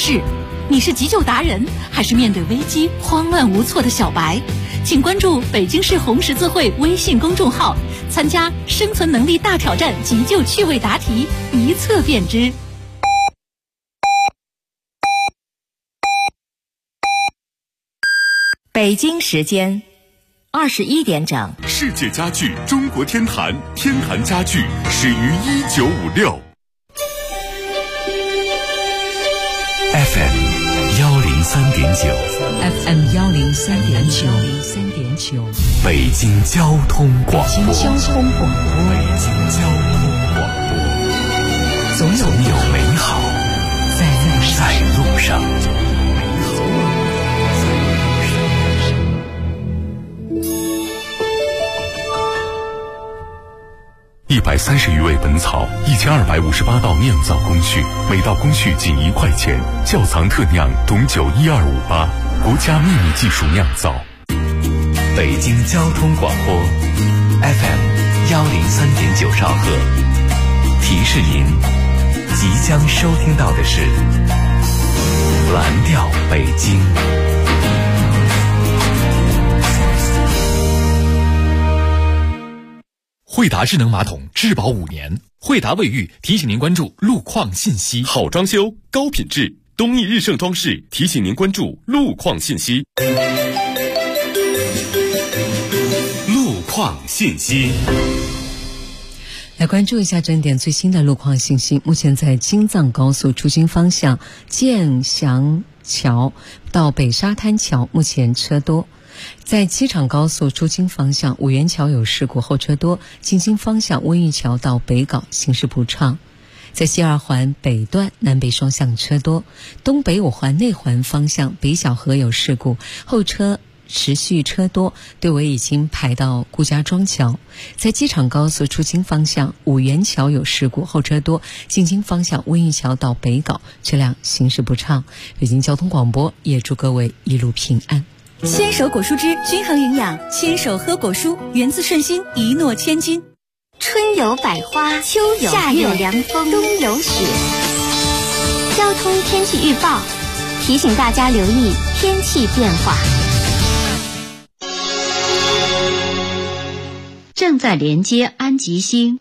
事。你是急救达人，还是面对危机慌乱无措的小白？请关注北京市红十字会微信公众号，参加生存能力大挑战急救趣味答题，一测便知。 北京时间21点整。 世界家具中国天坛，天坛家具始于1956。FM 103.9 FM 103.9， 北京交通广播。 北京交通广播， 总有美好在路上。130余味本草，1258道酿造工序，每道工序仅1块钱。窖藏特酿董酒12588，国家秘密技术酿造。北京交通广播 FM 103.9兆赫，提示您即将收听到的是蓝调北京。 惠达智能马桶质保5年，惠达卫浴提醒您关注路况信息。 好装修，高品质，东义日盛装饰提醒您关注路况信息。路况信息。 来关注一下整点最新的路况信息。目前在京藏高速出京方向建祥桥到北沙滩桥目前车多。在机场高速出京方向五元桥有事故，后车多，进京方向温榆桥到北碏行驶不畅。在西二环北段南北双向车多，东北五环内环方向北小河有事故，后车持续车多，队尾已经排到顾家庄桥。在机场高速出京方向五元桥有事故，后车多，进京方向温榆桥到北碏车辆行驶不畅。北京交通广播也祝各位一路平安。 牵手果蔬汁均衡营养，牵手喝果蔬，源自顺心，一诺千金。 春有百花，秋有夏有凉风，冬有雪。交通天气预报提醒大家留意天气变化。 正在连接安吉星。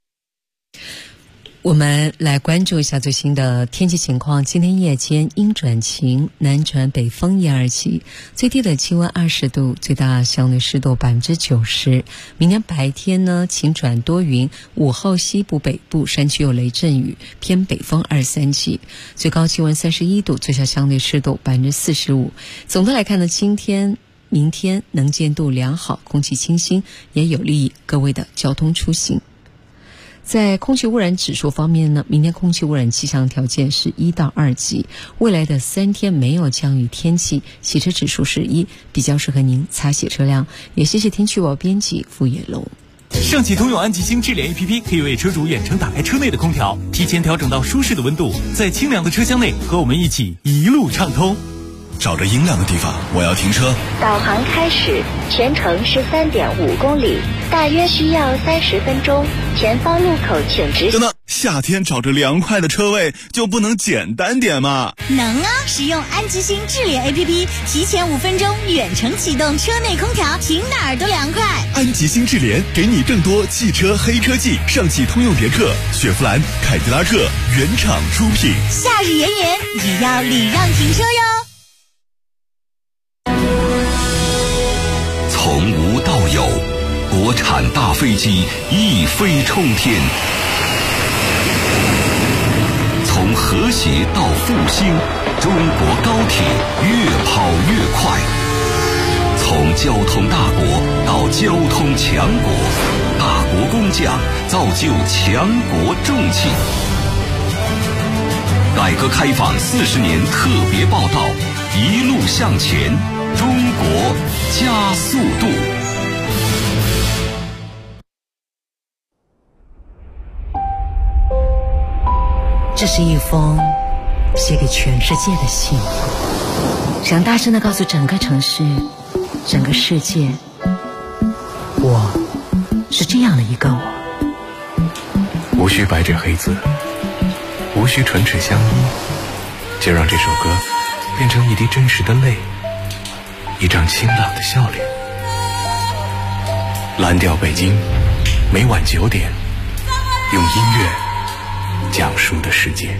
我们来关注一下最新的天气情况。今天夜间阴转晴，南转北风1、2级，最低的气温20度，最大相对湿度90%。明天白天呢，晴转多云，午后西部北部山区有雷阵雨，偏北风2、3级，最高气温31度，最小相对湿度45%。总的来看呢，今天明天能见度良好，空气清新，也有利于各位的交通出行。在空气污染指数方面呢，明天空气污染气象条件是1到2级，未来的3天没有降雨天气，洗车指数是1，比较适合您擦洗车辆。也谢谢天气预报编辑傅野龙。 上汽通用安吉星智联 APP 可以为车主远程打开车内的空调，提前调整到舒适的温度，在清凉的车厢内和我们一起一路畅通。 找着阴凉的地方，我要停车。 导航开始，全程13.5公里，大约需要30分钟。前方路口请直行。 等等，夏天找着凉快的车位就不能简单点吗？ 能啊！使用安吉星智联 APP， 提前5分钟远程启动车内空调，停哪儿都凉快。 安吉星智联给你更多汽车黑科技，上汽通用别克、雪佛兰、凯迪拉克原厂出品。 夏日炎炎，也要礼让停车哟。 从无到有，国产大飞机一飞冲天；从和谐到复兴，中国高铁越跑越快；从交通大国到交通强国，大国工匠造就强国重器。改革开放40年特别报道，一路向前，中国加速度。 这是一封写给全世界的信，想大声地告诉整个城市、整个世界，我是这样的一个我。 无需白纸黑字，无需唇齿相依， 就让这首歌变成一滴真实的泪，一张清朗的笑脸。蓝调北京，每晚9点，用音乐讲述的世界。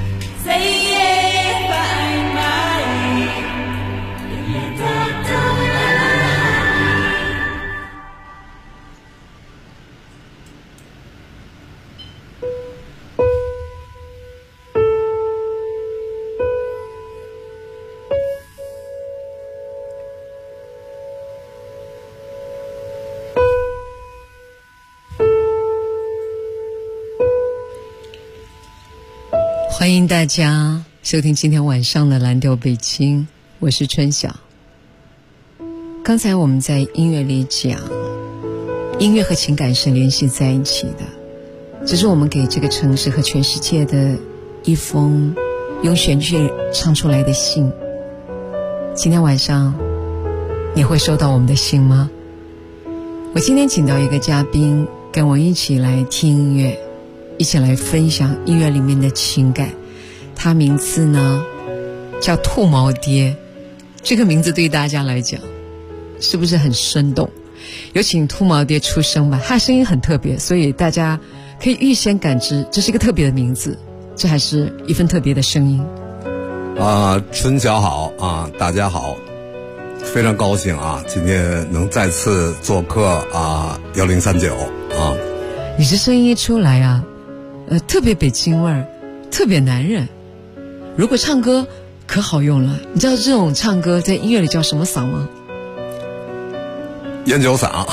欢迎大家收听今天晚上的蓝调北京，我是春晓。刚才我们在音乐里讲，音乐和情感是联系在一起的，这是我们给这个城市和全世界的一封用旋律唱出来的信。今天晚上你会收到我们的信吗？我今天请到一个嘉宾跟我一起来听音乐，一起来分享音乐里面的情感。他名字呢叫兔毛爹，这个名字对大家来讲是不是很生动？有请兔毛爹出声吧，他的声音很特别，所以大家可以预先感知这是一个特别的名字，这还是一份特别的声音。 春晓好啊，大家好，非常高兴啊，今天能再次做客1039啊。 你这声音一出来啊，特别北京味儿，特别男人。如果唱歌可好用了，你知道这种唱歌在音乐里叫什么嗓吗？ 烟酒嗓。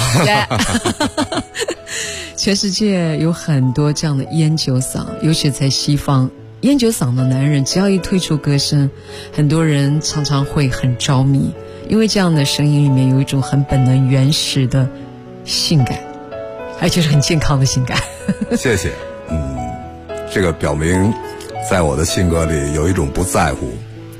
全世界有很多这样的烟酒嗓，尤其在西方，烟酒嗓的男人只要一推出歌声，很多人常常会很着迷，因为这样的声音里面有一种很本能原始的性感，而且是很健康的性感。 谢谢。这个表明在我的性格里有一种不在乎，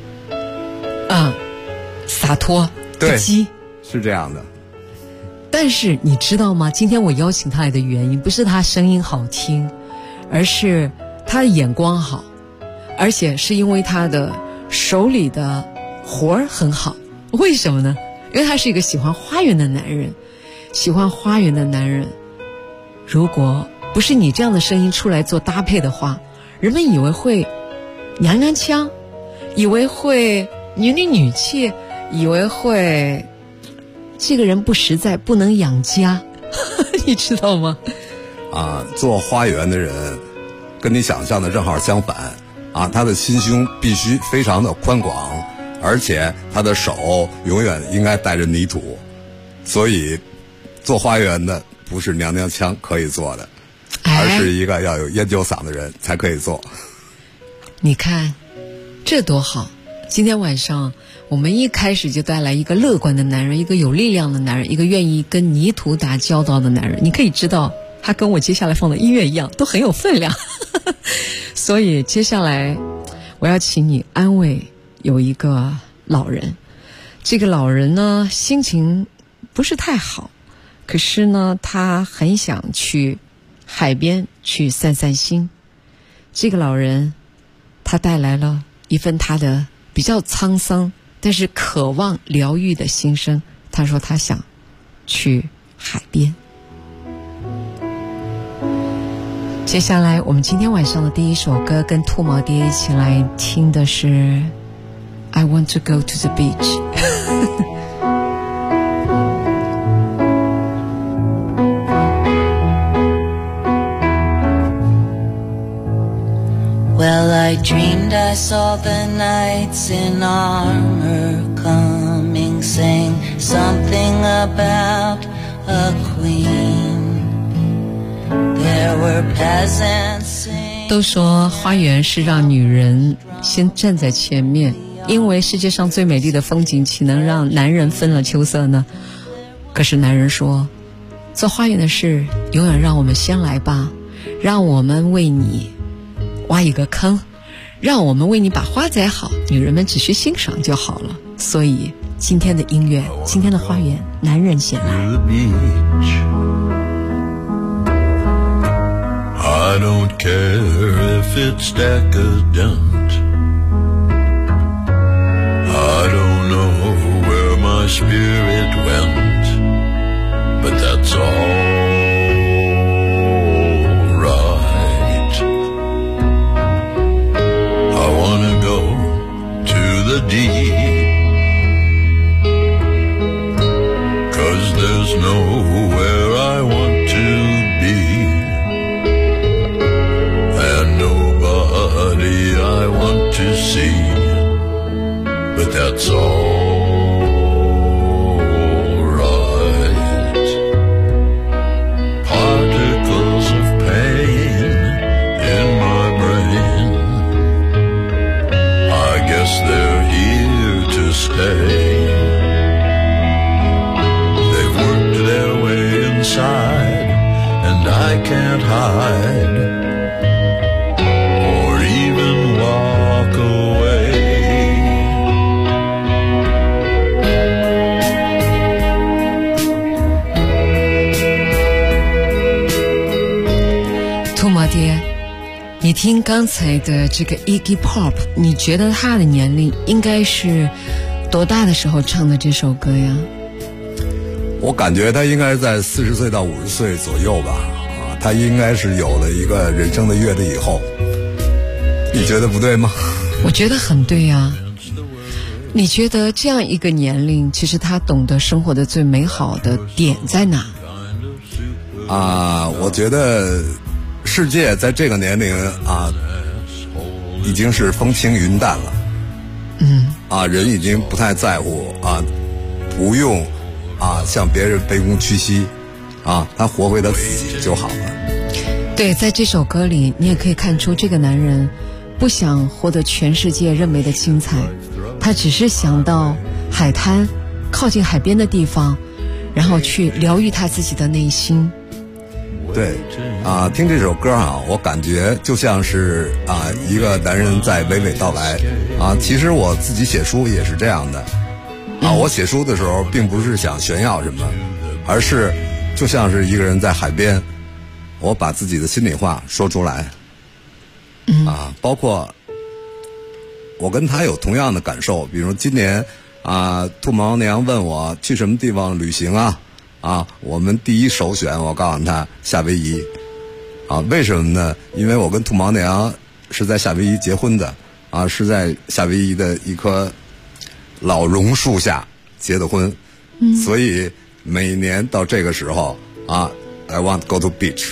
洒脱， 对， 不羁， 是这样的。 但是你知道吗？今天我邀请他来的原因不是他声音好听，而是他的眼光好，而且是因为他的手里的活儿很好。为什么呢？因为他是一个喜欢花园的男人。喜欢花园的男人，如果不是你这样的声音出来做搭配的话，人们以为会娘娘腔，以为会女女气，以为会这个人不实在，不能养家。你知道吗？ 做花园的人跟你想象的正好相反他的心胸必须非常的宽广，而且他的手永远应该带着泥土，所以做花园的不是娘娘腔可以做的，而是一个要有烟酒嗓的人才可以做。 你看这多好，今天晚上我们一开始就带来一个乐观的男人，一个有力量的男人，一个愿意跟泥土打交道的男人。你可以知道他跟我接下来放的音乐一样，都很有分量。所以接下来我要请你安慰有一个老人，这个老人呢心情不是太好，可是呢他很想去海边去散散心。这个老人他带来了一份他的比较沧桑但是渴望疗愈的心声。他说他想去海边。接下来我们今天晚上的第一首歌跟兔毛爹一起来听的是 I want to go to the beach。 Well, I dreamed I saw the knights in armor coming, saying something about a queen. There were peasants singing. 都说花园是让女人先站在前面，因为世界上最美丽的风景岂能让男人分了秋色呢？可是男人说，做花园的事永远让我们先来吧，让我们为你挖一个坑，让我们为你把花栽好，女人们只需欣赏就好了。所以今天的音乐，今天的花园，男人先来。 I don't care if it's decadent. spirit went, but that's all right. I wanna go to the deep, 'cause there's nowhere I want to be, and nobody I want to see, but that's all right. Particles of pain in my brain, I guess they're here to stay. They've worked their way inside, and I can't hide or even walk away. 兔毛爹，你听刚才的这个 Iggy Pop， 你觉得他的年龄应该是多大的时候唱的这首歌呀？ 我感觉他应该在40岁到50岁左右吧，他应该是有了一个人生的阅历以后。你觉得不对吗？ 我觉得很对呀。你觉得这样一个年龄，其实他懂得生活的最美好的点在哪？ 我觉得世界在这个年龄已经是风轻云淡了。人已经不太在乎不用向别人卑躬屈膝他活回他自己就好了。 对，在这首歌里你也可以看出这个男人不想获得全世界认为的精彩，他只是想到海滩靠近海边的地方，然后去疗愈他自己的内心。 对听这首歌我感觉就像是一个男人在娓娓道来其实我自己写书也是这样的我写书的时候并不是想炫耀什么，而是就像是一个人在海边，我把自己的心里话说出来包括我跟他有同样的感受，比如今年兔毛娘问我去什么地方旅行我们第一首选我告诉他夏威夷为什么呢？因为我跟兔毛娘是在夏威夷结婚的是在夏威夷的一棵老榕树下结的婚所以每年到这个时候I want to go to beach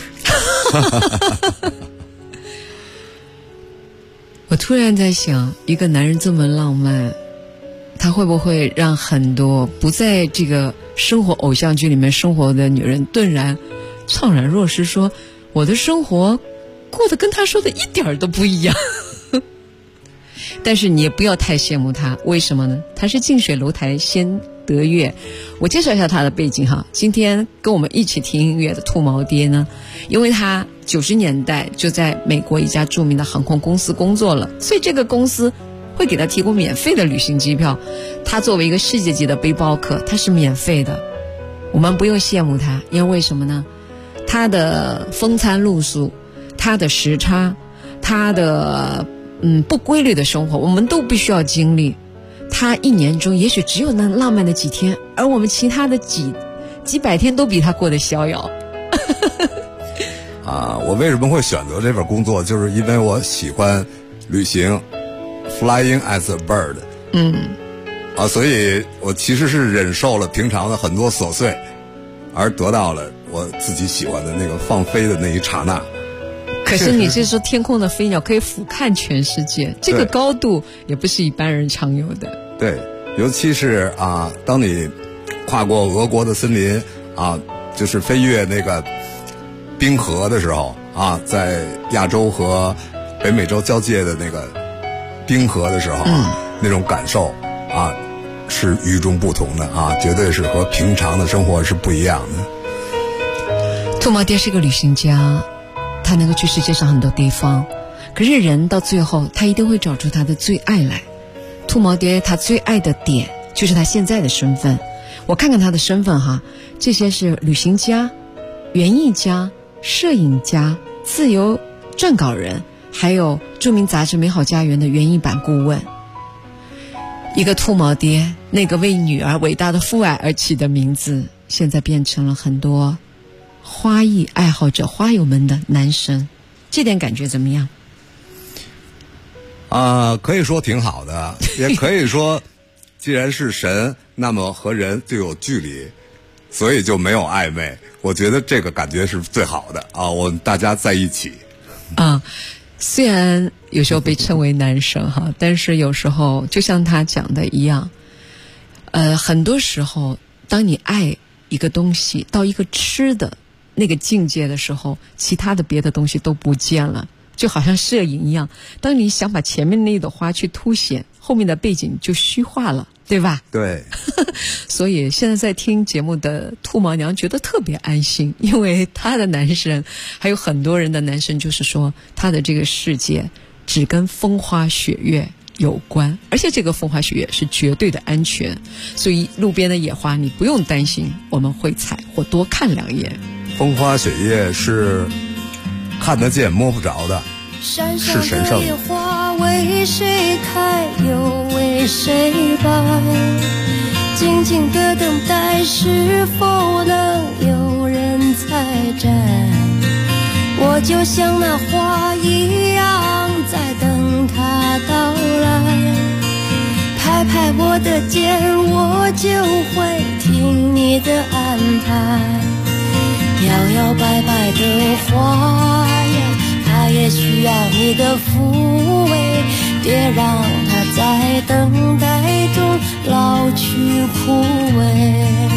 我突然在想，一个男人这么浪漫，他会不会让很多不在这个生活偶像剧里面生活的女人顿然怅然若失，说我的生活过得跟他说的一点都不一样但是你也不要太羡慕他，为什么呢？他是近水楼台先得月。我介绍一下他的背景今天跟我们一起听音乐的兔毛爹呢，因为他90年代就在美国一家著名的航空公司工作了，所以这个公司会给他提供免费的旅行机票。他作为一个世界级的背包客，他是免费的。我们不用羡慕他，因为为什么呢？他的风餐露宿，他的时差，他的不规律的生活，我们都必须要经历。他一年中也许只有那浪漫的几天，而我们其他的几百天都比他过得逍遥我为什么会选择这份工作，就是因为我喜欢旅行 Flying as a bird 所以我其实是忍受了平常的很多琐碎，而得到了我自己喜欢的那个放飞的那一刹那。 可是你是说天空的飞鸟可以俯瞰全世界，这个高度也不是一般人常有的。 对，尤其是当你跨过俄国的森林就是飞越那个冰河的时候在亚洲和北美洲交界的那个冰河的时候那种感受是与众不同的绝对是和平常的生活是不一样的。 兔毛爹是个旅行家，他能够去世界上很多地方，可是人到最后他一定会找出他的最爱来。兔毛爹他最爱的点就是他现在的身份。我看看他的身份这些是旅行家、园艺家、摄影家、自由撰稿人，还有著名杂志《美好家园》的园艺版顾问。 一个兔毛爹，那个为女儿伟大的父爱而起的名字，现在变成了很多花艺爱好者、花友们的男神，这点感觉怎么样？ 可以说挺好的，也可以说，既然是神，那么和人就有距离，所以就没有暧昧。我觉得这个感觉是最好的啊！我们大家在一起。 虽然有时候被称为男神哈，但是有时候就像他讲的一样，很多时候当你爱一个东西到一个吃的那个境界的时候，其他的别的东西都不见了，就好像摄影一样，当你想把前面那一朵花去凸显，后面的背景就虚化了，对吧？ 对。 所以现在在听节目的兔毛娘觉得特别安心，因为她的男神还有很多人的男神，就是说他的这个世界只跟风花雪月有关，而且这个风花雪月是绝对的安全，所以路边的野花你不用担心我们会采或多看两眼。 风花雪月是看得见摸不着的，是神圣的。 花为谁开又为谁败，静静的等待是否能有人采摘，我就像那花一样在等它到来，拍拍我的肩我就会听你的安排，摇摇摆摆的花呀，它也需要你的抚慰，别让它在等待中老去枯萎。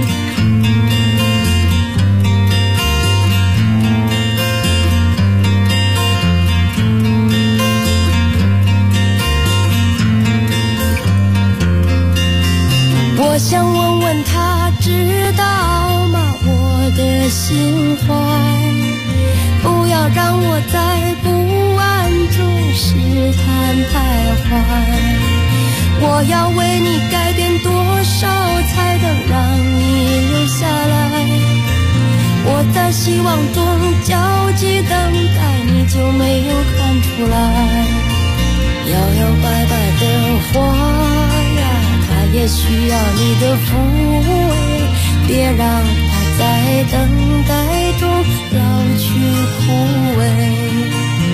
我想问问他知道吗我的心怀，不要让我在不安中试探徘徊，我要为你改变多少才能让你留下来，我在希望中焦急等待，你就没有看出来，摇摇摆摆的花呀，它也需要你的抚慰，别让它在等待中老去枯萎。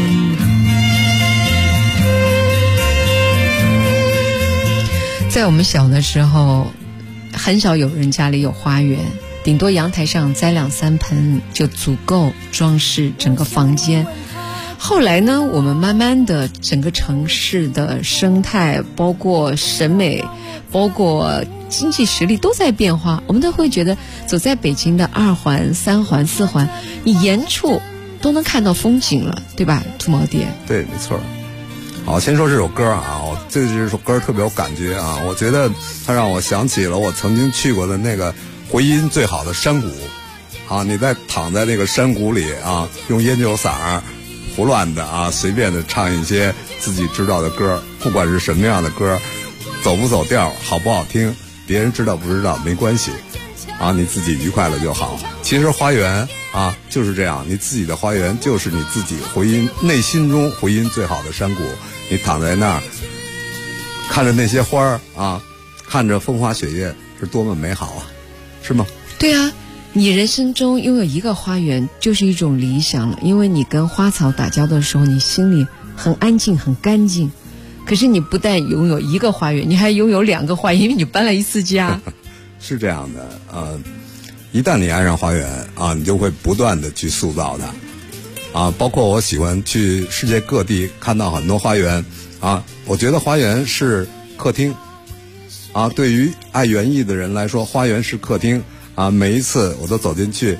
在我们小的时候，很少有人家里有花园，顶多阳台上栽2-3盆就足够装饰整个房间。后来呢，我们慢慢的整个城市的生态，包括审美，包括经济实力都在变化，我们都会觉得走在北京的2环、3环、4环，你沿处都能看到风景了，对吧，兔毛爹？ 对，没错。好，先说这首歌啊，这首歌特别有感觉啊，我觉得它让我想起了我曾经去过的那个回音最好的山谷啊，你在躺在那个山谷里啊，用烟酒嗓胡乱的啊，随便的唱一些自己知道的歌，不管是什么样的歌，走不走调，好不好听，别人知道不知道没关系啊，你自己愉快了就好。其实花园啊就是这样，你自己的花园就是你自己回音内心中回音最好的山谷，你躺在那儿看着那些花儿啊，看着风花雪月，是多么美好啊，是吗？ 对啊，你人生中拥有一个花园就是一种理想了，因为你跟花草打交道的时候，你心里很安静很干净。可是你不但拥有一个花园，你还拥有2个花园，因为你搬了一次家。 是这样的，一旦你爱上花园啊，你就会不断的去塑造它啊。包括我喜欢去世界各地看到很多花园啊，我觉得花园是客厅啊。对于爱园艺的人来说，花园是客厅啊。每一次我都走进去，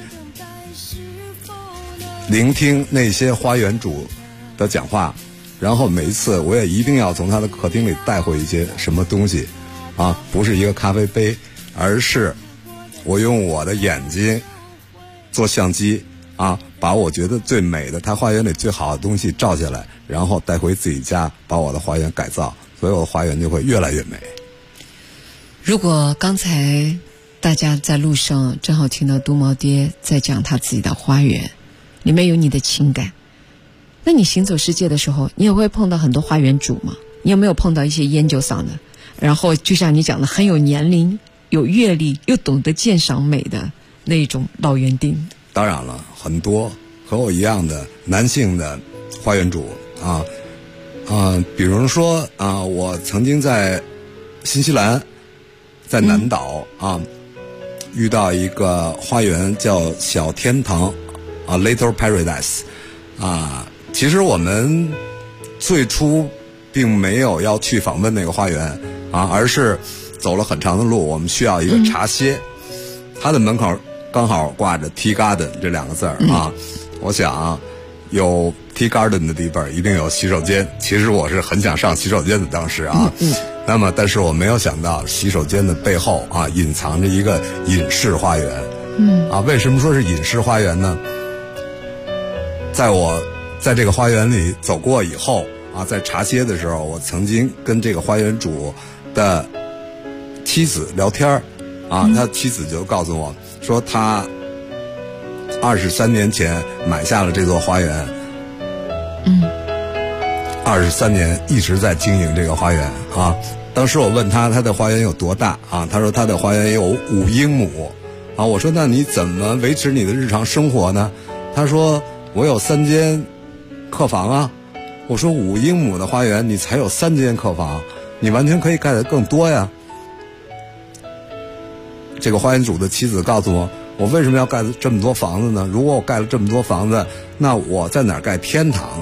聆听那些花园主的讲话，然后每一次我也一定要从他的客厅里带回一些什么东西啊，不是一个咖啡杯，而是我用我的眼睛做相机啊，把我觉得最美的他花园里最好的东西照下来，然后带回自己家，把我的花园改造，所以我的花园就会越来越美。 如果刚才大家在路上正好听到嘟毛爹在讲他自己的花园，里面有你的情感，那你行走世界的时候，你也会碰到很多花园主吗？你有没有碰到一些烟酒嗓的？ 然后就像你讲的，很有年龄、有阅历，又懂得鉴赏美的那种老园丁。 当然了，很多和我一样的男性的花园主比如说我曾经在新西兰，在南岛遇到一个花园叫小天堂Little Paradise 其实我们最初并没有要去访问那个花园而是走了很长的路，我们需要一个茶歇，它的门口刚好挂着 Tea Garden 这2个字我想有 Tea Garden 的地方一定有洗手间，其实我是很想上洗手间的当时那么但是我没有想到洗手间的背后隐藏着一个隐士花园为什么说是隐士花园呢？在我在这个花园里走过以后在茶歇的时候，我曾经跟这个花园主的妻子聊天他妻子就告诉我说，他23年前买下了这座花园23年一直在经营这个花园当时我问他的花园有多大他说他的花园有5英亩我说那你怎么维持你的日常生活呢？他说我有3间客房我说5英亩的花园你才有3间客房，你完全可以盖得更多呀。这个花园主的妻子告诉我，我为什么要盖这么多房子呢？如果我盖了这么多房子，那我在哪儿盖天堂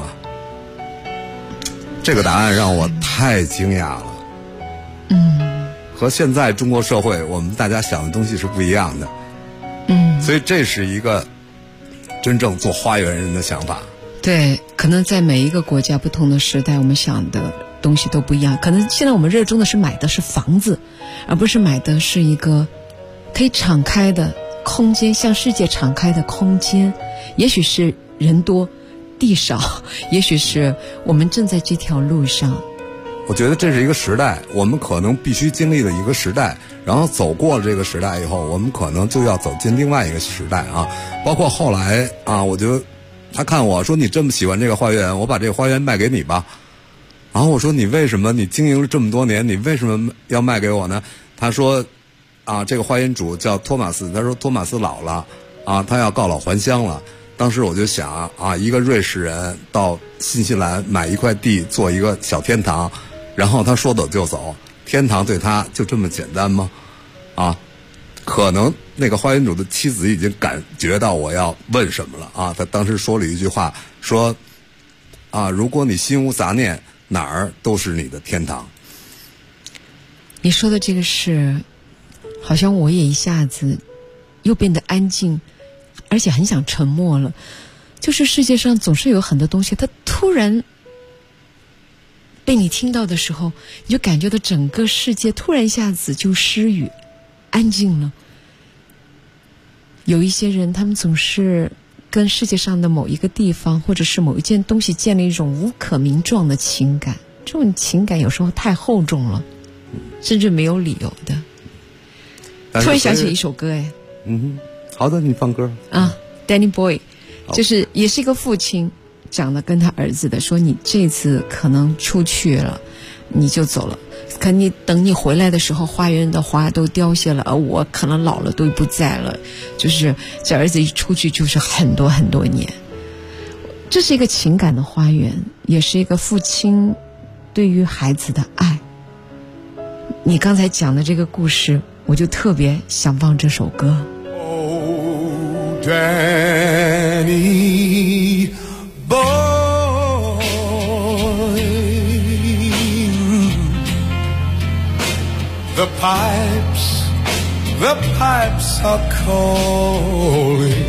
这个答案让我太惊讶了和现在中国社会我们大家想的东西是不一样的所以这是一个真正做花园人的想法。 对，可能在每一个国家不同的时代，我们想的东西都不一样。可能现在我们热衷的是买的是房子，而不是买的是一个可以敞开的空间，向世界敞开的空间。也许是人多地少，也许是我们正在这条路上。 我觉得这是一个时代，我们可能必须经历了一个时代，然后走过了这个时代以后，我们可能就要走进另外一个时代包括后来我就他看我说，你这么喜欢这个花园，我把这个花园卖给你吧。然后我说，你为什么你经营了这么多年，你为什么要卖给我呢？他说这个花园主叫托马斯，他说托马斯老了他要告老还乡了。当时我就想一个瑞士人到新西兰买一块地做一个小天堂，然后他说走就走，天堂对他就这么简单吗？可能那个花园主的妻子已经感觉到我要问什么了他当时说了一句话，说如果你心无杂念，哪儿都是你的天堂。 你说的这个事，好像我也一下子又变得安静，而且很想沉默了。就是世界上总是有很多东西，它突然被你听到的时候，你就感觉到整个世界突然一下子就失语，安静了。有一些人，他们总是跟世界上的某一个地方或者是某一件东西建立一种无可名状的情感，这种情感有时候太厚重了，甚至没有理由的。突然想起一首歌好的，你放歌 Danny Boy， 就是也是一个父亲讲的跟他儿子的，说你这次可能出去了你就走了，可你等你回来的时候，花园的花都凋谢了，而我可能老了都不在了。就是这儿子一出去就是很多很多年。这是一个情感的花园，也是一个父亲对于孩子的爱。你刚才讲的这个故事，我就特别想放这首歌。 Oh, Danny boy, the pipes are calling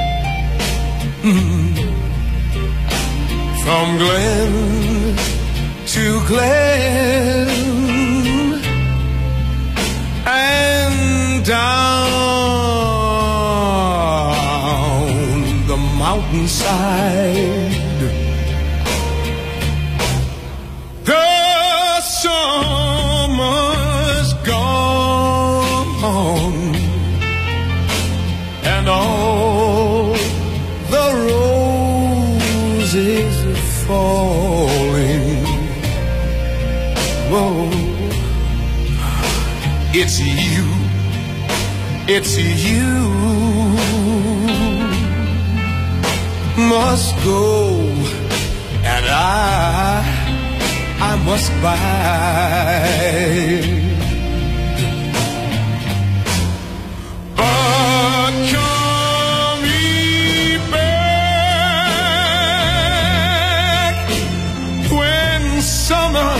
from glen to glen and down the mountainside. The summer's gone and all the roses are falling. Whoa. It's you, it's you must go, and I must bide. But call me back when summer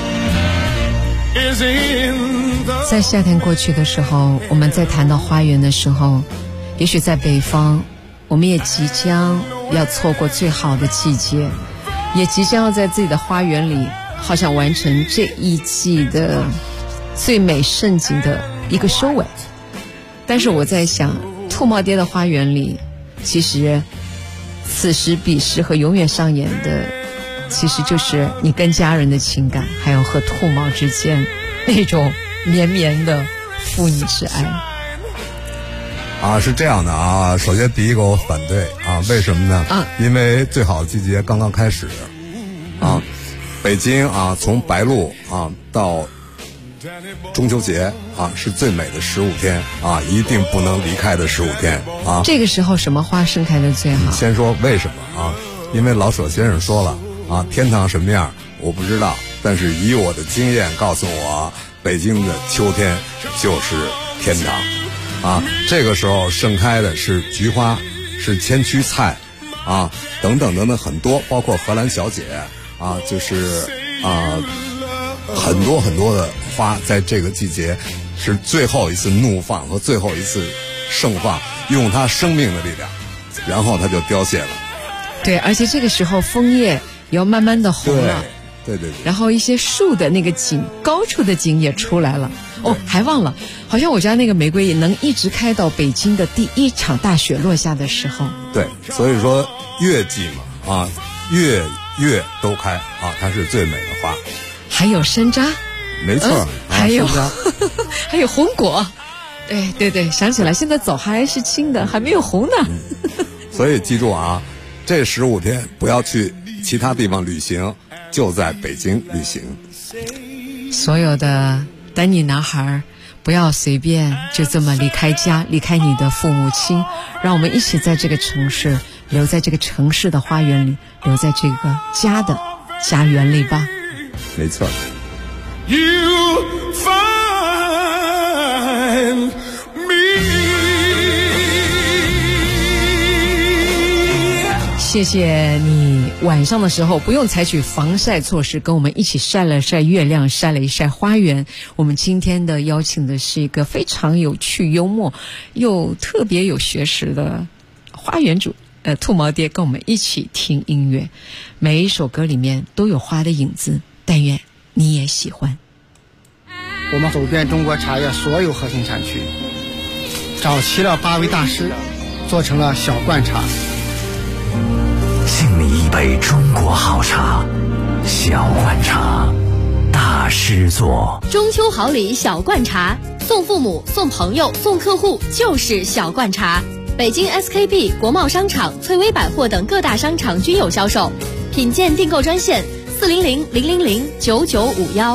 is in. 在夏天过去的时候，我们在谈到花园的时候，也许在北方，我们也即将要错过最好的季节，也即将要在自己的花园里，好像完成这一季的最美盛景的一个收尾。但是我在想，兔毛爹的花园里，其实此时彼时和永远上演的，其实就是你跟家人的情感，还有和兔毛之间那种绵绵的父女之爱。 是这样的啊，首先第一个我反对啊，为什么呢？因为最好的季节刚刚开始啊，北京啊，从白露啊到中秋节啊，是最美的15天啊，一定不能离开的15天啊。 这个时候什么花盛开的最好？ 先说为什么啊？因为老舍先生说了啊，天堂什么样我不知道，但是以我的经验告诉我，北京的秋天就是天堂啊。这个时候盛开的是菊花，是千屈菜啊，等等等等很多，包括荷兰小姐啊，就是很多很多的花在这个季节是最后一次怒放和最后一次盛放，用它生命的力量，然后它就凋谢了。 对，而且这个时候枫叶也要慢慢的红了。 对， 然后一些树的那个景，高处的景也出来了。哦，还忘了，好像我家那个玫瑰也能一直开到北京的第一场大雪落下的时候。 对，所以说月季嘛，啊，月都开啊，它是最美的花。 还有山楂， 没错， 还有还有红果。对，想起来，现在枣还是青的，还没有红呢。 所以记住啊，这15天不要去其他地方旅行，就在北京旅行。 所有的丹尼男孩，不要随便就这么离开家，离开你的父母亲，让我们一起在这个城市，留在这个城市的花园里，留在这个家的家园里吧。 没错。 You find me。 谢谢你晚上的时候不用采取防晒措施，跟我们一起晒了晒月亮，晒了一晒花园。我们今天的邀请的是一个非常有趣、幽默又特别有学识的花园主，兔毛爹，跟我们一起听音乐。每一首歌里面都有花的影子，但愿你也喜欢。 我们走遍中国茶叶所有核心产区，找齐了8位大师，做成了小罐茶。 敬你一杯中国好茶，小罐茶，大师做。 中秋好礼小罐茶，送父母、送朋友、送客户就是小罐茶。北京 SKP、国贸商场、翠微百货等各大商场均有销售。品鉴订购专线400-000-9951。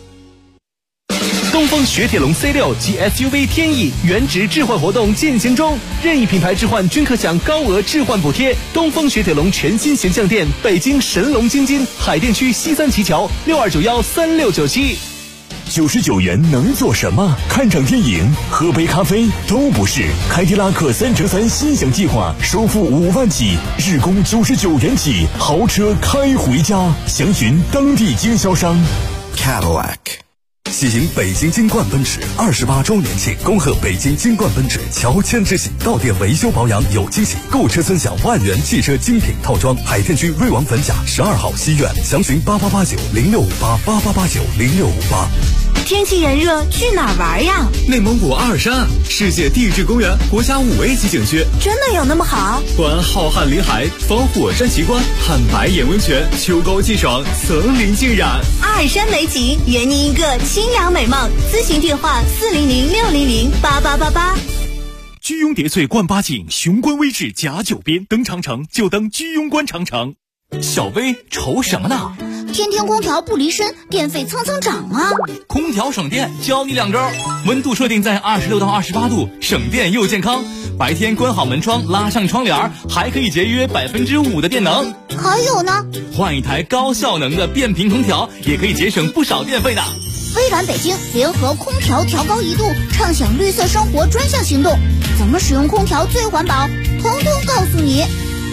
东风雪铁龙 C6 及 SUV 天翼原值置换活动进行中，任意品牌置换均可享高额置换补贴。东风雪铁龙全新形象店，北京神龙京津海淀区西三旗桥62913697。 99元能做什么？看场电影、喝杯咖啡都不是。凯迪拉克3乘3心想计划，首付5万起，日供99元起，豪车开回家。详询当地经销商。 Cadillac。喜迎北京金冠奔驰28周年庆，恭贺北京金冠奔驰乔迁之喜，到店维修保养有惊喜，购车尊享万元汽车精品套装。海淀区瑞王粉甲12号西苑，详询8889065888890658。 天气炎热，去哪儿玩呀？ 内蒙古阿尔山，世界地质公园，国家5A级景区。 真的有那么好？ 观浩瀚林海，访火山奇观，看白眼温泉，秋高气爽，层林尽染。 阿尔山美景，圆您一个清凉美梦。咨询电话400-600-8888。 居庸叠翠冠八景，雄关微志甲9边，登长城就登居庸关长城。小薇愁什么呢？ 天天空调不离身，电费蹭蹭涨啊！ 空调省电，教你2招：温度设定在26到28度，省电又健康。白天关好门窗，拉上窗帘，还可以节约5%的电能。 还有呢， 换一台高效能的变频空调，也可以节省不少电费的。 微软北京联合空调调高1度，畅享绿色生活专项行动，怎么使用空调最环保，统统告诉你。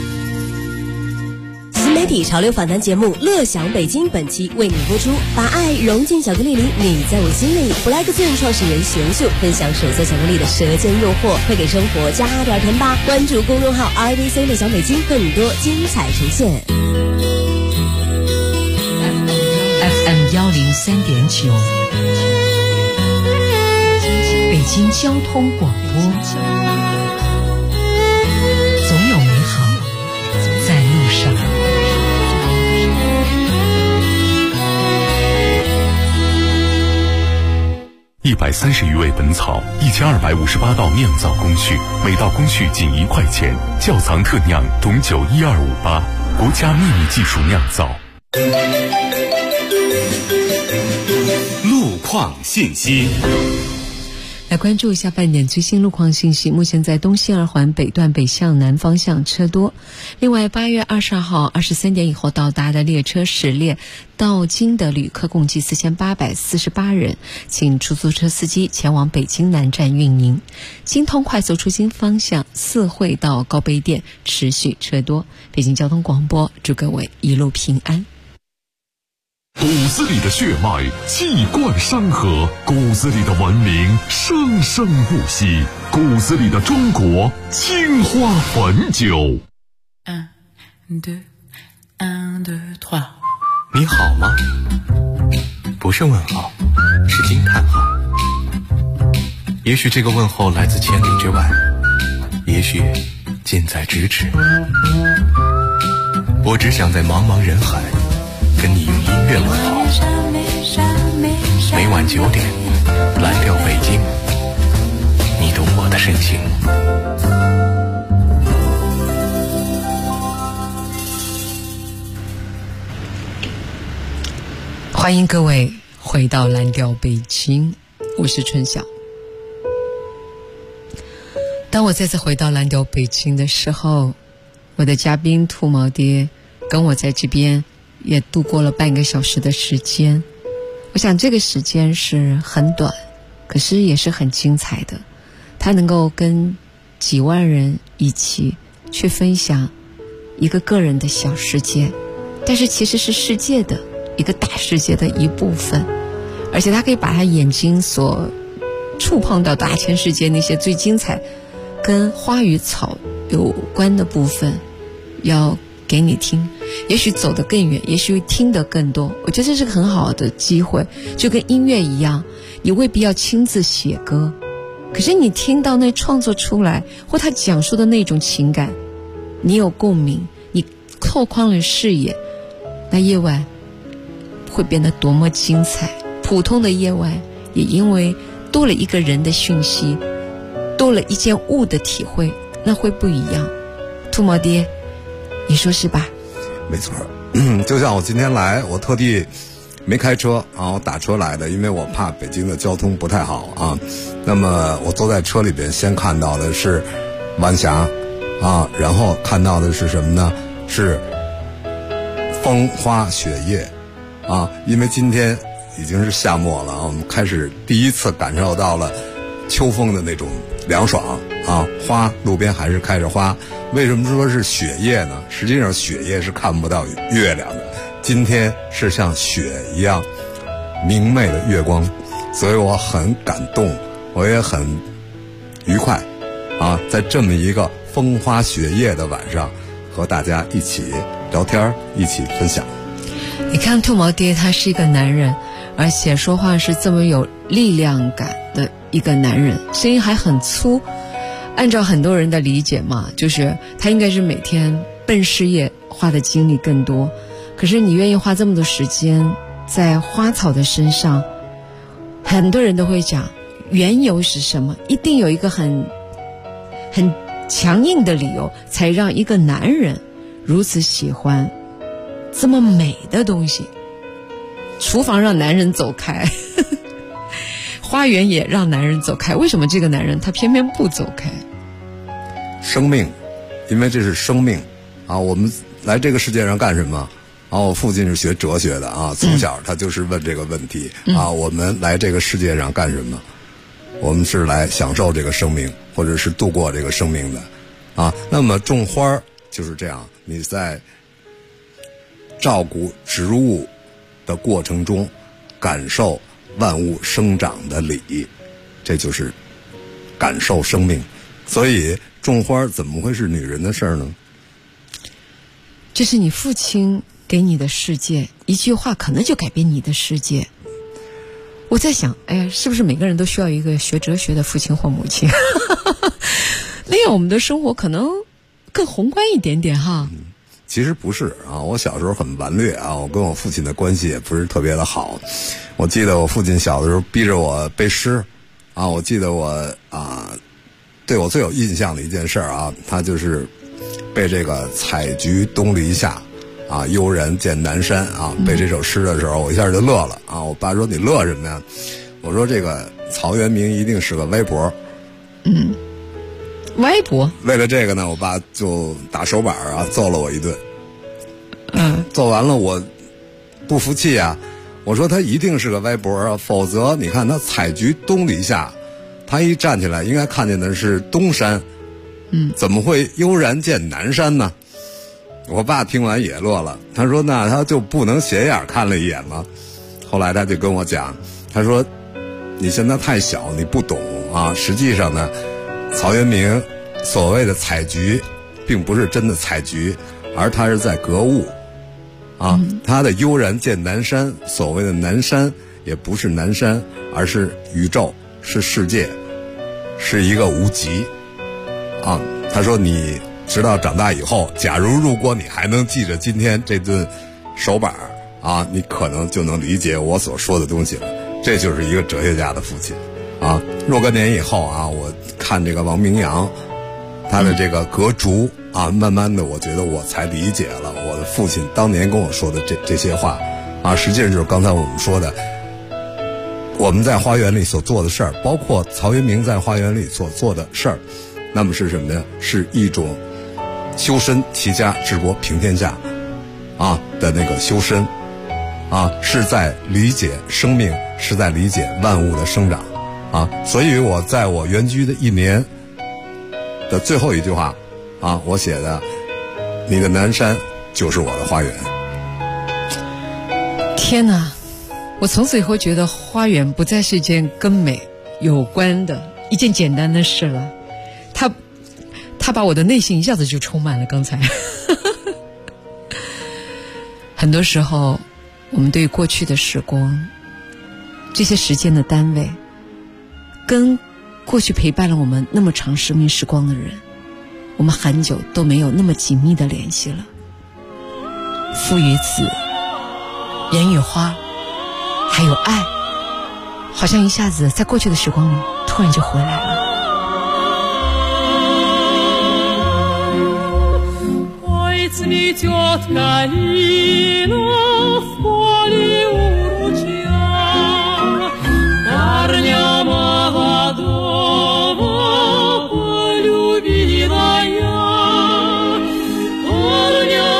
新媒体潮流访谈节目《乐享北京》本期为你播出，把爱融进巧克力里，你在我心里。Black Zone 创始人玄秀分享手做巧克力的舌尖诱惑，快给生活加点甜吧！关注公众号 IVC 乐享北京，更多精彩呈现。 FM 103.9，北京交通广播，总有美好在路上。 130余味本草，1258道酿造工序，每道工序仅1块钱。窖藏特酿董酒12588，国家秘密技术酿造。 路况信息。 来关注一下半点最新路况信息。目前在东西二环北段北向南方向车多。另外8月22号23点以后到达的列车始列到京的旅客共计4848人，请出租车司机前往北京南站运营。京通快速出京方向四惠到高碑店持续车多。北京交通广播祝各位一路平安。 骨子里的血脉气贯山河，骨子里的文明生生不息，骨子里的中国青花汾酒。 你好吗？不是问号，是惊叹号。也许这个问候来自千里之外，也许近在咫尺。我只想在茫茫人海跟你用音乐问好。每晚9点，蓝调北京，你懂我的深情。 欢迎各位回到蓝调北京，我是春晓。当我再次回到蓝调北京的时候，我的嘉宾兔毛爹跟我在这边也度过了半个小时的时间。我想这个时间是很短，可是也是很精彩的。他能够跟几万人一起去分享一个个人的小世界，但是其实是世界的一个大世界的一部分，而且他可以把他眼睛所触碰到大千世界那些最精彩跟花与草有关的部分要给你听，也许走得更远，也许听得更多。我觉得这是个很好的机会，就跟音乐一样，你未必要亲自写歌，可是你听到那创作出来或他讲述的那种情感，你有共鸣，你拓宽了视野，那夜晚会变得多么精彩。普通的夜晚也因为多了一个人的讯息，多了一件物的体会，那会不一样。兔毛爹，你说是吧？ 没错，就像我今天来，我特地没开车啊，我打车来的，因为我怕北京的交通不太好啊。那么我坐在车里边，先看到的是晚霞啊，然后看到的是什么呢？是风花雪月啊，因为今天已经是夏末了啊，我们开始第一次感受到了秋风的那种凉爽啊，花路边还是开着花。为什么说是雪夜呢？实际上雪夜是看不到月亮的，今天是像雪一样明媚的月光，所以我很感动，我也很愉快啊，在这么一个风花雪夜的晚上和大家一起聊天，一起分享。 你看兔毛爹他是一个男人，而且说话是这么有力量感的一个男人，声音还很粗。按照很多人的理解嘛，就是他应该是每天奔事业花的精力更多，可是你愿意花这么多时间在花草的身上，很多人都会讲缘由是什么，一定有一个很强硬的理由才让一个男人如此喜欢这么美的东西， 厨房让男人走开，花园也让男人走开，为什么这个男人他偏偏不走开？ 生命，因为这是生命啊！我们来这个世界上干什么？啊，我父亲是学哲学的啊，从小他就是问这个问题啊。我们来这个世界上干什么？我们是来享受这个生命，或者是度过这个生命的啊。那么种花就是这样，你在照顾植物的过程中，感受万物生长的理，这就是感受生命。所以种花怎么会是女人的事儿呢？ 这是你父亲给你的世界，一句话可能就改变你的世界。我在想，哎呀，是不是每个人都需要一个学哲学的父亲或母亲？那样我们的生活可能更宏观一点点哈。 其实不是啊，我小时候很顽劣啊，我跟我父亲的关系也不是特别的好。我记得我父亲小的时候逼着我背诗啊，我记得我对我最有印象的一件事啊，他就是背这个采菊东篱下啊，悠然见南山啊，背这首诗的时候，我一下就乐了啊。我爸说你乐什么呀？我说这个曹元明一定是个歪脖。 歪脖。 为了这个呢，我爸就打手板啊，揍了我一顿。揍完了我不服气啊，我说他一定是个歪脖啊，否则你看他采菊东篱下，他一站起来应该看见的是东山，怎么会悠然见南山呢？我爸听完也乐了，他说那他就不能斜眼看了一眼吗？后来他就跟我讲，他说你现在太小，你不懂啊，实际上呢，曹元明所谓的采菊并不是真的采菊，而他是在格物啊。他的悠然见南山，所谓的南山也不是南山，而是宇宙，是世界，是一个无极啊。他说你直到长大以后，假如果你还能记着今天这顿手板啊，你可能就能理解我所说的东西了。这就是一个哲学家的父亲啊。若干年以后啊，我看这个王明阳他的这个格竹啊，慢慢的我觉得我才理解了我的父亲当年跟我说的这些话啊。实际上就是刚才我们说的，我们在花园里所做的事儿，包括曹元明在花园里所做的事儿，那么是什么呢？是一种修身齐家治国平天下啊的那个修身啊，是在理解生命，是在理解万物的生长啊。所以我在我原居的1年的最后一句话啊，我写的你的南山就是我的花园。 天哪，我从此以后觉得花园不再是一件跟美有关的一件简单的事了，他把我的内心一下子就充满了。刚才很多时候我们对过去的时光，这些时间的单位，跟过去陪伴了我们那么长生命时光的人，我们很久都没有那么紧密的联系了。父与子，人与花，还有爱，好像一下子在过去的时光里突然就回来了。 Цветет калина в поле у ручья, парня молодого полюбила я, парня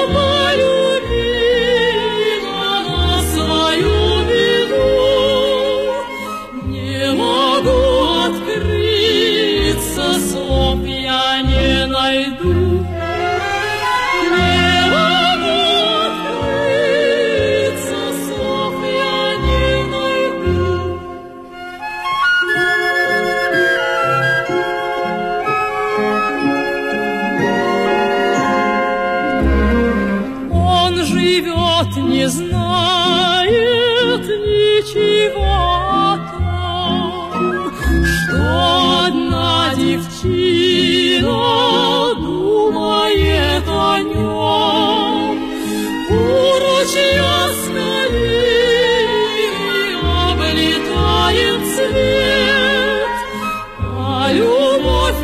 полюбила на свою беду, не могу открыться, слов я не найду. Не знает ничего о том, что одна девчина думает о нем. У ручья скалины облетает свет, а любовь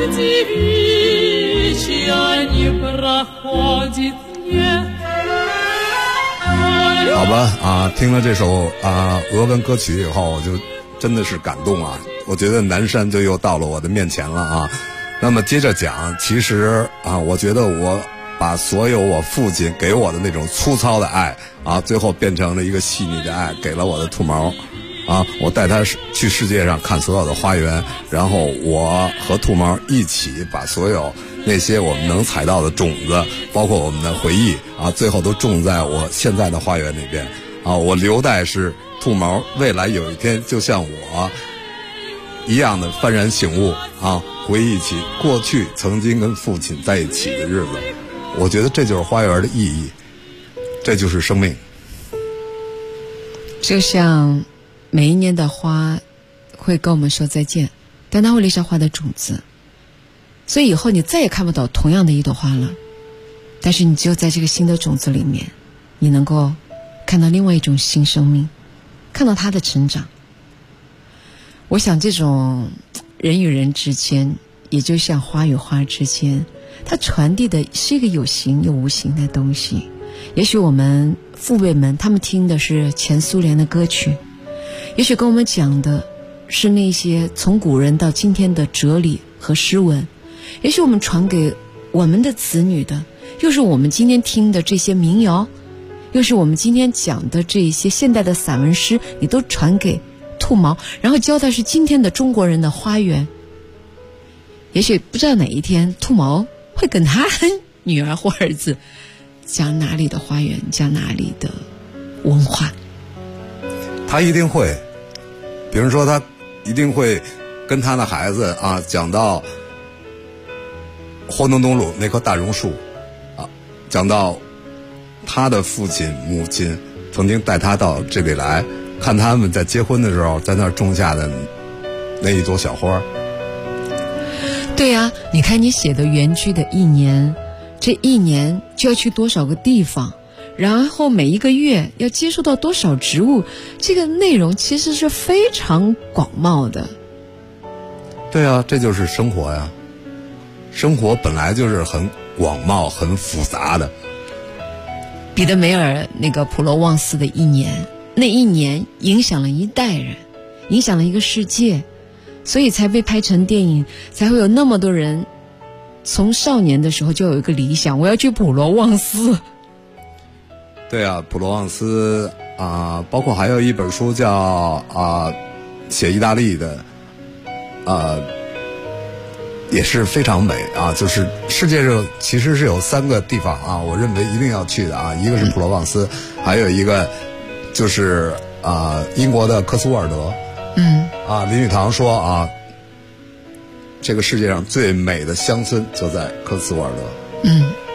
девичья не проходит, нет. 好吧听了这首俄文歌曲以后，我就真的是感动啊！我觉得南山就又到了我的面前了啊。那么接着讲，其实我觉得我把所有我父亲给我的那种粗糙的爱最后变成了一个细腻的爱，给了我的兔毛我带他去世界上看所有的花园，然后我和兔毛一起把所有那些我们能采到的种子，包括我们的回忆最后都种在我现在的花园里边我留待是兔毛未来有一天就像我一样的幡然醒悟回忆起过去曾经跟父亲在一起的日子。我觉得这就是花园的意义，这就是生命。 就像每一年的花会跟我们说再见，但它会留下花的种子，所以以后你再也看不到同样的一朵花了，但是你只有在这个新的种子里面，你能够看到另外一种新生命，看到它的成长。我想这种人与人之间，也就像花与花之间，它传递的是一个有形又无形的东西。也许我们父辈们他们听的是前苏联的歌曲，也许跟我们讲的是那些从古人到今天的哲理和诗文，也许我们传给我们的子女的又是我们今天听的这些民谣，又是我们今天讲的这些现代的散文诗，你都传给兔毛，然后教的是今天的中国人的花园。也许不知道哪一天兔毛会跟他女儿或儿子讲哪里的花园，讲哪里的文化。 他一定会，比如说他一定会跟他的孩子讲到霍农东路那棵大榕树讲到他的父亲母亲曾经带他到这里来看他们在结婚的时候在那儿种下的那一朵小花。 对啊，你看你写的园区的一年，这一年就要去多少个地方，然后每一个月要接触到多少植物，这个内容其实是非常广袤的。 对啊，这就是生活呀。生活本来就是很广袤很复杂的。 彼得梅尔那个普罗旺斯的一年，那一年影响了一代人，影响了一个世界，所以才被拍成电影，才会有那么多人从少年的时候就有一个理想，我要去普罗旺斯。 对啊，普罗旺斯包括还有一本书叫写意大利的也是非常美就是世界上其实是有3个地方我认为一定要去的一个是普罗旺斯，还有一个就是英国的科斯沃尔德。林语堂说这个世界上最美的乡村就在科斯沃尔德。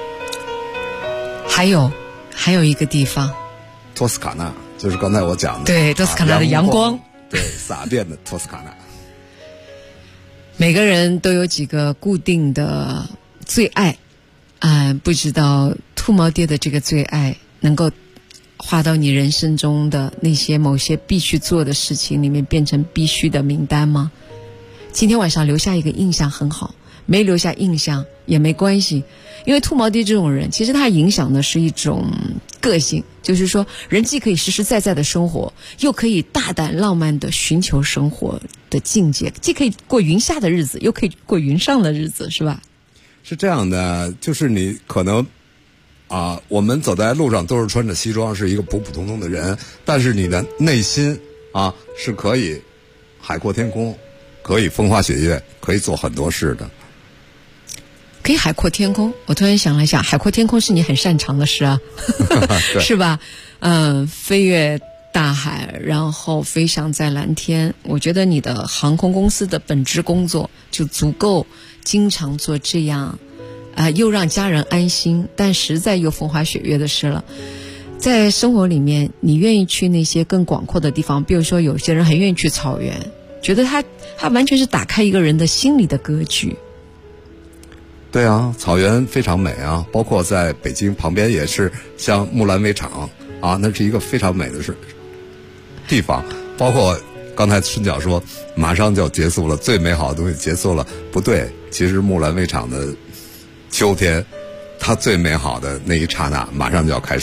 还有一个地方， 托斯卡纳，就是刚才我讲的。 对，托斯卡纳的阳光， 对，洒遍的托斯卡纳。 每个人都有几个固定的最爱不知道兔毛爹的这个最爱能够划到你人生中的那些某些必须做的事情里面变成必须的名单吗？今天晚上留下一个印象很好，没留下印象也没关系，因为兔毛爹这种人其实他影响的是一种个性，就是说人既可以实实在在的生活，又可以大胆浪漫的寻求生活的境界，既可以过云下的日子，又可以过云上的日子，是吧？ 是这样的，就是你可能我们走在路上都是穿着西装，是一个普普通通的人，但是你的内心是可以海阔天空，可以风花雪月，可以做很多事的。 可以海阔天空，我突然想了一下，海阔天空是你很擅长的事是吧？飞越大海，然后飞翔在蓝天，我觉得你的航空公司的本职工作就足够经常做这样又让家人安心但实在又风花雪月的事了。在生活里面你愿意去那些更广阔的地方，比如说有些人很愿意去草原，觉得他完全是打开一个人的心理的格局。 对啊，草原非常美包括在北京旁边也是像木兰围场那是一个非常美的地方。包括刚才春晓说马上就要结束了，最美好的东西结束了，不对，其实木兰围场的秋天它最美好的那一刹那马上就要开始了。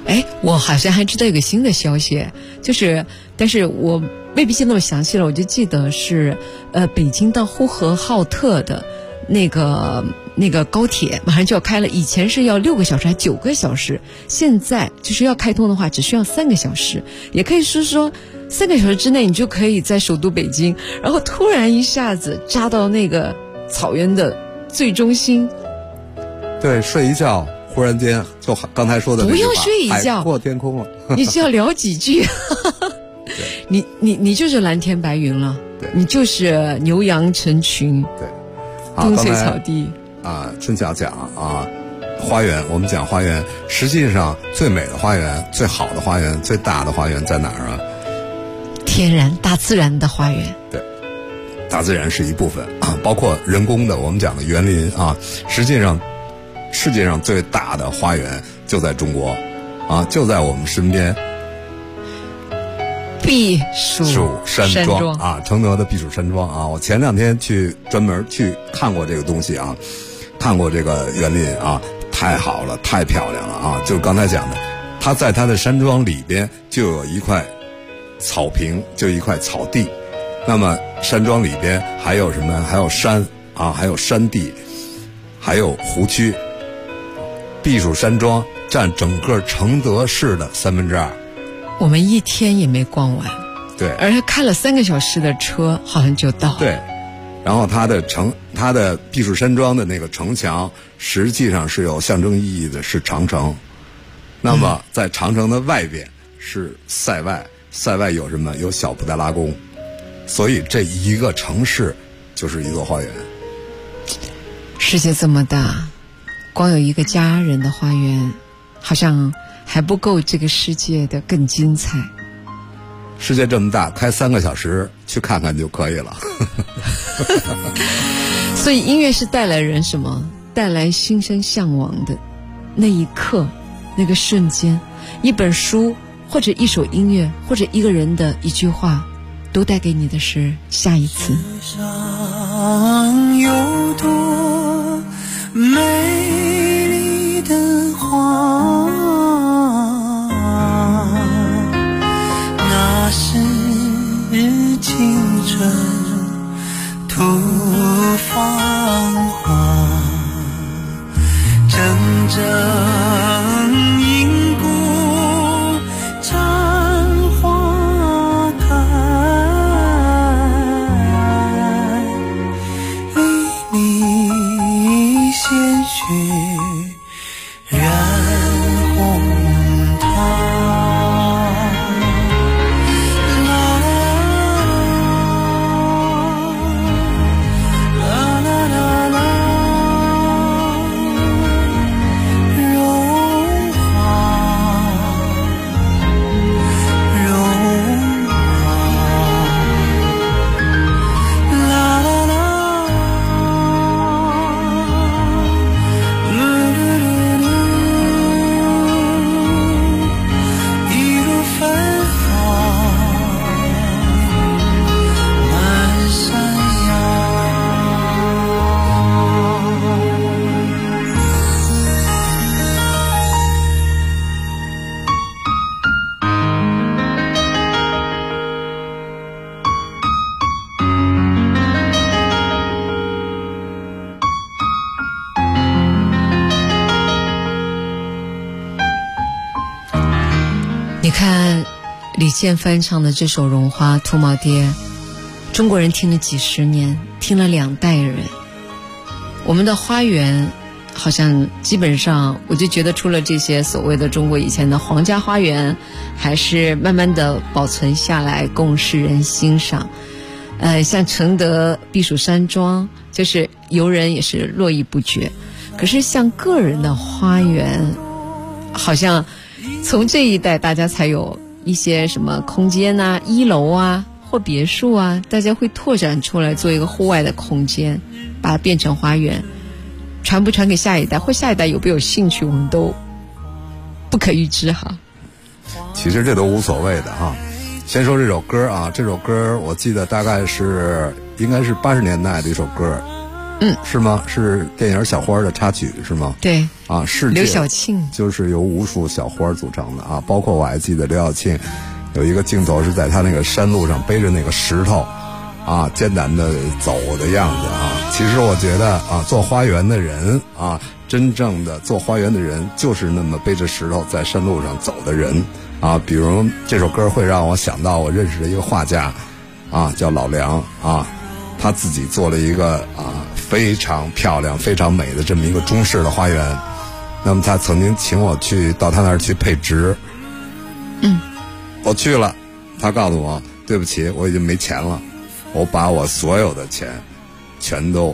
哎，我好像还知道有个新的消息，但是我未必记得那么详细了，我就记得是北京到呼和浩特的那个高铁马上就要开了，以前是要6个小时还9个小时，现在就是要开通的话只需要3个小时，也可以是说3个小时之内你就可以在首都北京，然后突然一下子扎到那个草原的最中心。对， 睡一觉，忽然间就刚才说的不要睡一觉， 海阔天空了。 你只要聊几句，你就是蓝天白云了，你就是牛羊成群， 对， 冬翠草地啊。春晓讲啊，花园，我们讲花园，实际上最美的花园、最好的花园、最大的花园在哪儿啊？ 天然大自然的花园。 对，大自然是一部分啊，包括人工的，我们讲的园林啊，实际上世界上最大的花园就在中国啊，就在我们身边。 避暑山庄啊，承德的避暑山庄啊，我前2天专门去看过这个东西啊，看过这个园林啊，太好了，太漂亮了啊！就是刚才讲的，它在它的山庄里边就有一块草坪，就一块草地。那么山庄里边还有什么？还有山啊，还有山地，还有湖区。避暑山庄占整个承德市的2/3。 我们一天也没逛完， 对， 而且开了3个小时的车，好像就到。 对，然后它的避暑山庄的那个城墙，实际上是有象征意义的，是长城。那么在长城的外边是塞外，塞外有什么？有小布达拉宫，所以这一个城市就是一座花园。 世界这么大，光有一个家人的花园，好像还不够这个世界的更精彩。 世界这么大，开3个小时去看看就可以了。 所以音乐是带来人什么？带来心生向往的那一刻，那个瞬间。一本书，或者一首音乐，或者一个人的一句话，都带给你的是下一次。 世上有多美丽的花，那是青春吐芳华，真正因故绽花开，一粒鲜血染红它。 你看李健翻唱的这首《绒花》，兔毛爹，中国人听了几十年，听了2代人。我们的花园好像基本上，我就觉得除了这些所谓的中国以前的皇家花园，还是慢慢的保存下来供世人欣赏。像承德避暑山庄，就是游人也是络绎不绝。可是像个人的花园，好像从这一代大家才有一些什么空间啊、1楼啊或别墅啊，大家会拓展出来做一个户外的空间，把它变成花园。传不传给下一代，或下一代有没有兴趣，我们都不可预知哈。 其实这都无所谓的哈。先说这首歌啊，这首歌我记得大概应该是80年代的一首歌。 嗯， 是吗？是电影《小花》的插曲是吗？ 对， 啊，世界刘晓庆就是由无数小花组成的啊，包括我还记得刘晓庆有一个镜头是在他那个山路上背着那个石头啊，艰难的走的样子啊。其实我觉得啊，做花园的人啊，真正的做花园的人就是那么背着石头在山路上走的人啊。比如这首歌会让我想到我认识的一个画家啊，叫老梁啊，他自己做了一个啊非常漂亮非常美的这么一个中式的花园。那么他曾经请我去到他那儿去配植，我去了，他告诉我对不起，我已经没钱了，我把我所有的钱全都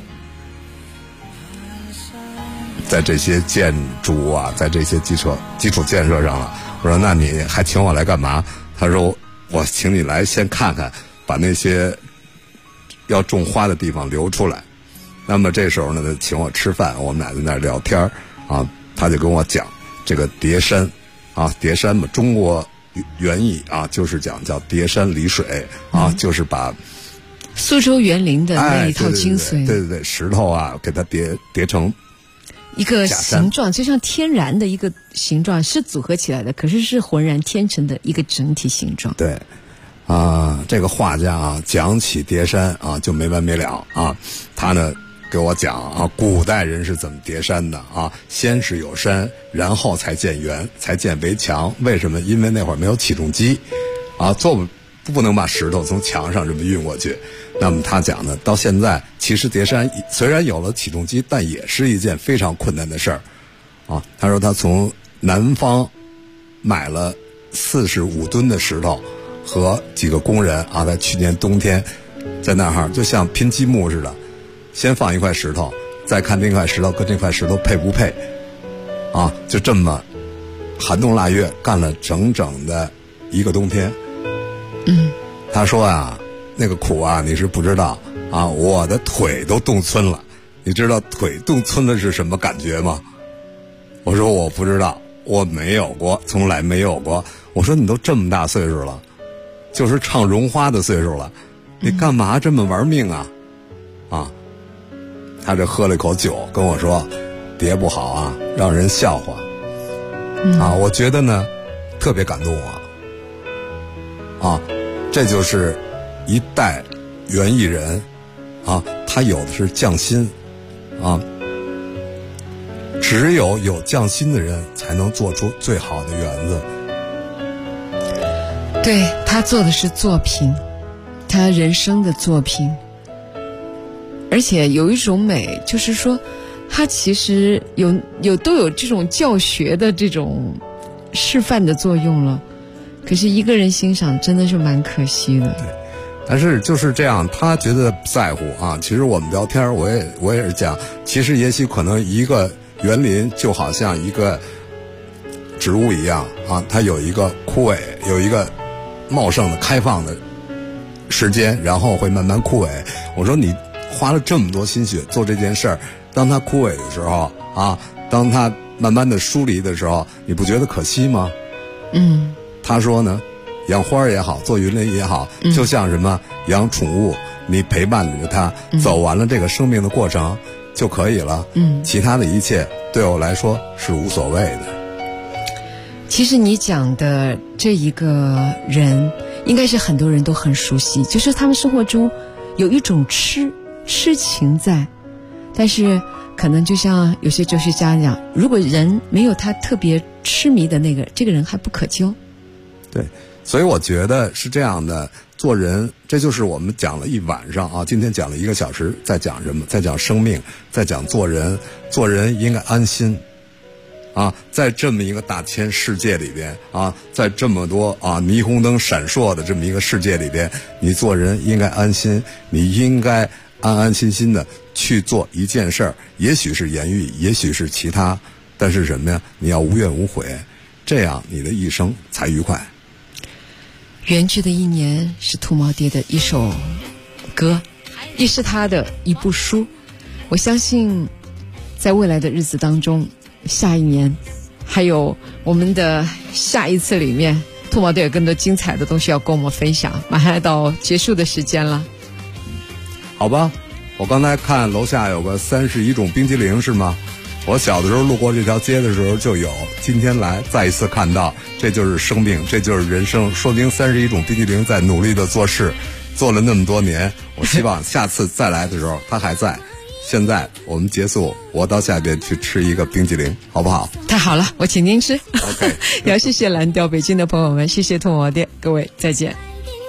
在这些建筑啊，在这些基础建设上了。我说那你还请我来干嘛？他说我请你来先看看，把那些要种花的地方留出来。那么这时候呢，他请我吃饭，我们俩在那儿聊天啊，他就跟我讲这个叠山啊，叠山嘛，中国原意啊就是讲叫叠山离水啊，就是把苏州园林的那一套精髓， 对，石头啊给它叠成一个形状，就像天然的一个形状，是组合起来的，可是是浑然天成的一个整体形状。 对啊，这个画家啊讲起叠山啊就没完没了啊，他呢给我讲啊，古代人是怎么叠山的啊？先是有山，然后才建园，才建围墙。为什么？因为那会儿没有起重机，啊，不能把石头从墙上这么运过去。那么他讲呢，到现在其实叠山虽然有了起重机，但也是一件非常困难的事儿，啊。他说他从南方买了45吨的石头和几个工人啊，在去年冬天在那儿就像拼积木似的。先放一块石头，再看这块石头跟这块石头配不配，啊，就这么寒冬腊月干了整整的一个冬天。他说啊，那个苦啊，你是不知道啊，我的腿都冻皴了。你知道腿冻皴了是什么感觉吗？我说我不知道，我没有过，从来没有过。我说你都这么大岁数了，就是唱绒花的岁数了，你干嘛这么玩命啊？啊！他这喝了一口酒，跟我说：“叠不好啊，让人笑话。”啊，我觉得呢，特别感动我。啊，这就是一代园艺人，啊，他有的是匠心，啊，只有匠心的人才能做出最好的园子。 对，他做的是作品，他人生的作品。而且有一种美，就是说它其实都有这种教学的这种示范的作用了，可是一个人欣赏真的是蛮可惜的。 对，但是就是这样，他觉得不在乎啊。其实我们聊天，我也是讲，其实也许可能一个园林就好像一个植物一样啊，它有一个枯萎，有一个茂盛的开放的时间，然后会慢慢枯萎。我说你花了这么多心血做这件事儿，当它枯萎的时候啊，当它慢慢的疏离的时候，你不觉得可惜吗？他说呢，养花也好，做园林也好，就像什么养宠物，你陪伴着它，走完了这个生命的过程就可以了。其他的一切对我来说是无所谓的。 其实你讲的这一个人，应该是很多人都很熟悉，就是他们生活中有一种痴情在，但是可能就像有些哲学家讲，如果人没有他特别痴迷的这个人还不可救。 对，所以我觉得是这样的，做人，这就是我们讲了一晚上啊，今天讲了1个小时，在讲什么？在讲生命，在讲做人。做人应该安心啊，在这么一个大千世界里边啊，在这么多啊霓虹灯闪烁的这么一个世界里边，你做人应该安心，你应该安安心心的去做一件事儿，也许是言语，也许是其他，但是什么呀？你要无怨无悔，这样你的一生才愉快。 圆寂的一年是兔毛爹的一首歌，也是他的一部书。我相信在未来的日子当中，下一年还有我们的下一次里面，兔毛爹有更多精彩的东西要跟我们分享。马上要到结束的时间了。 好吧，我刚才看楼下有个31种冰激凌是吗？ 我小的时候路过这条街的时候就有，今天来再一次看到，这就是生命，这就是人生，说明31种冰淇淋在努力的做事，做了那么多年。我希望下次再来的时候它还在。现在我们结束，我到下边去吃一个冰淇淋，好不好？ 太好了，我请您吃。 OK， 也谢谢蓝调北京的朋友们，谢谢兔毛店，各位再见。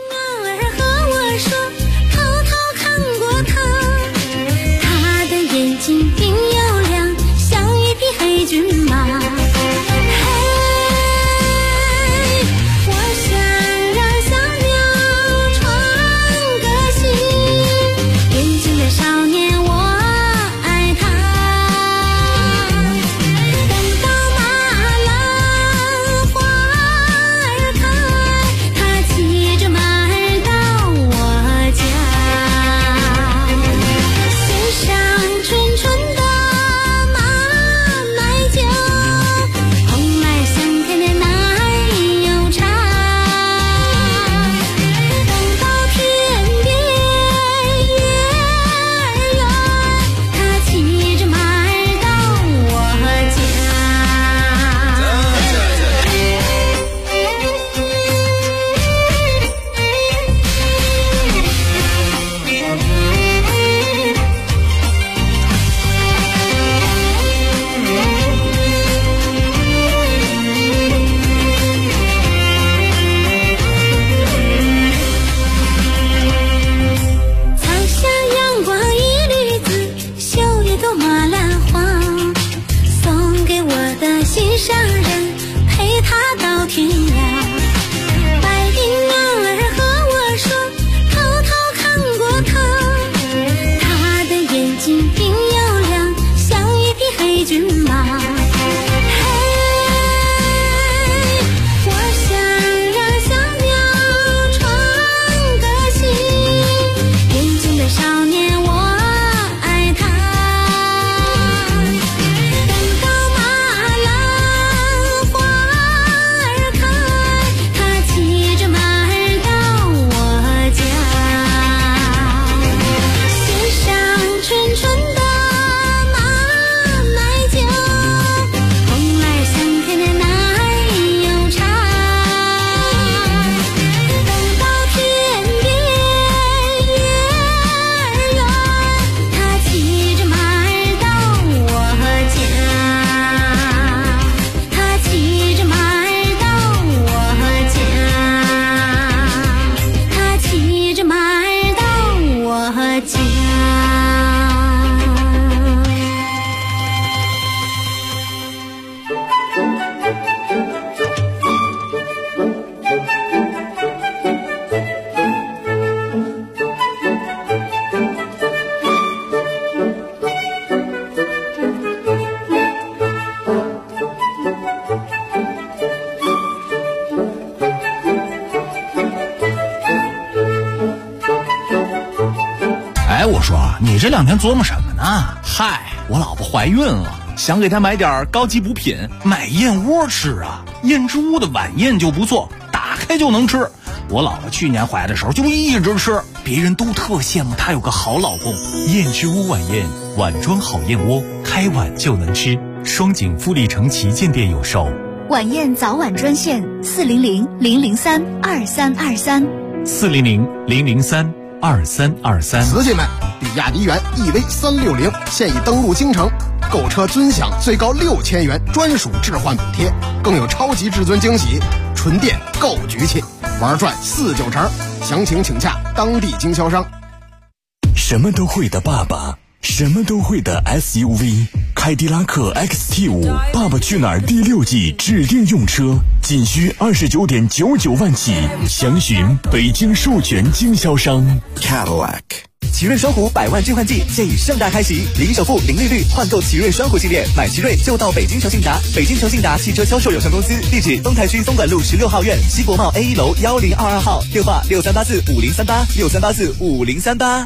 你这2天琢磨什么呢？ 嗨，我老婆怀孕了，想给她买点高级补品， 买燕窝吃啊。燕之屋的晚宴就不错，打开就能吃。我老婆去年怀的时候就一直吃，别人都特羡慕她有个好老公。 燕之屋晚宴，碗装好燕窝，开碗就能吃。双井富力城旗舰店有售。 晚宴早晚专线 400-003-2323，400-003-2323。 瓷器们，比亚迪元 EV360现已登陆京城，购车尊享最高6000元专属置换补贴，更有超级至尊惊喜，纯电够局气，玩转49成。详情请洽当地经销商。 什么都会的爸爸，什么都会的 SUV， 凯迪拉克 XT5 爸爸去哪儿第6季指定用车，仅需29.99万起，详询北京授权经销商 Cadillac。 奇瑞双虎100万置换季现已盛大开启，零首付、零利率换购奇瑞双虎系列，买奇瑞就到北京诚信达。北京诚信达汽车销售有限公司，地址东台区东莞路16号院西国贸 A1 楼1022号，电话63845038，63845038。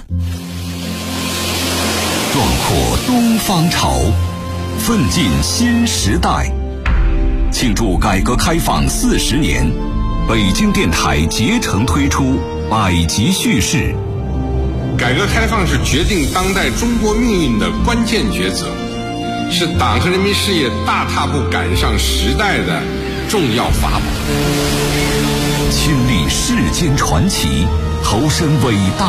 壮阔东方潮，奋进新时代。庆祝改革开放40年，北京电台竭诚推出百集叙事。 改革开放是决定当代中国命运的关键抉择， 是党和人民事业大踏步赶上时代的重要法宝。 亲历世间传奇，投身伟大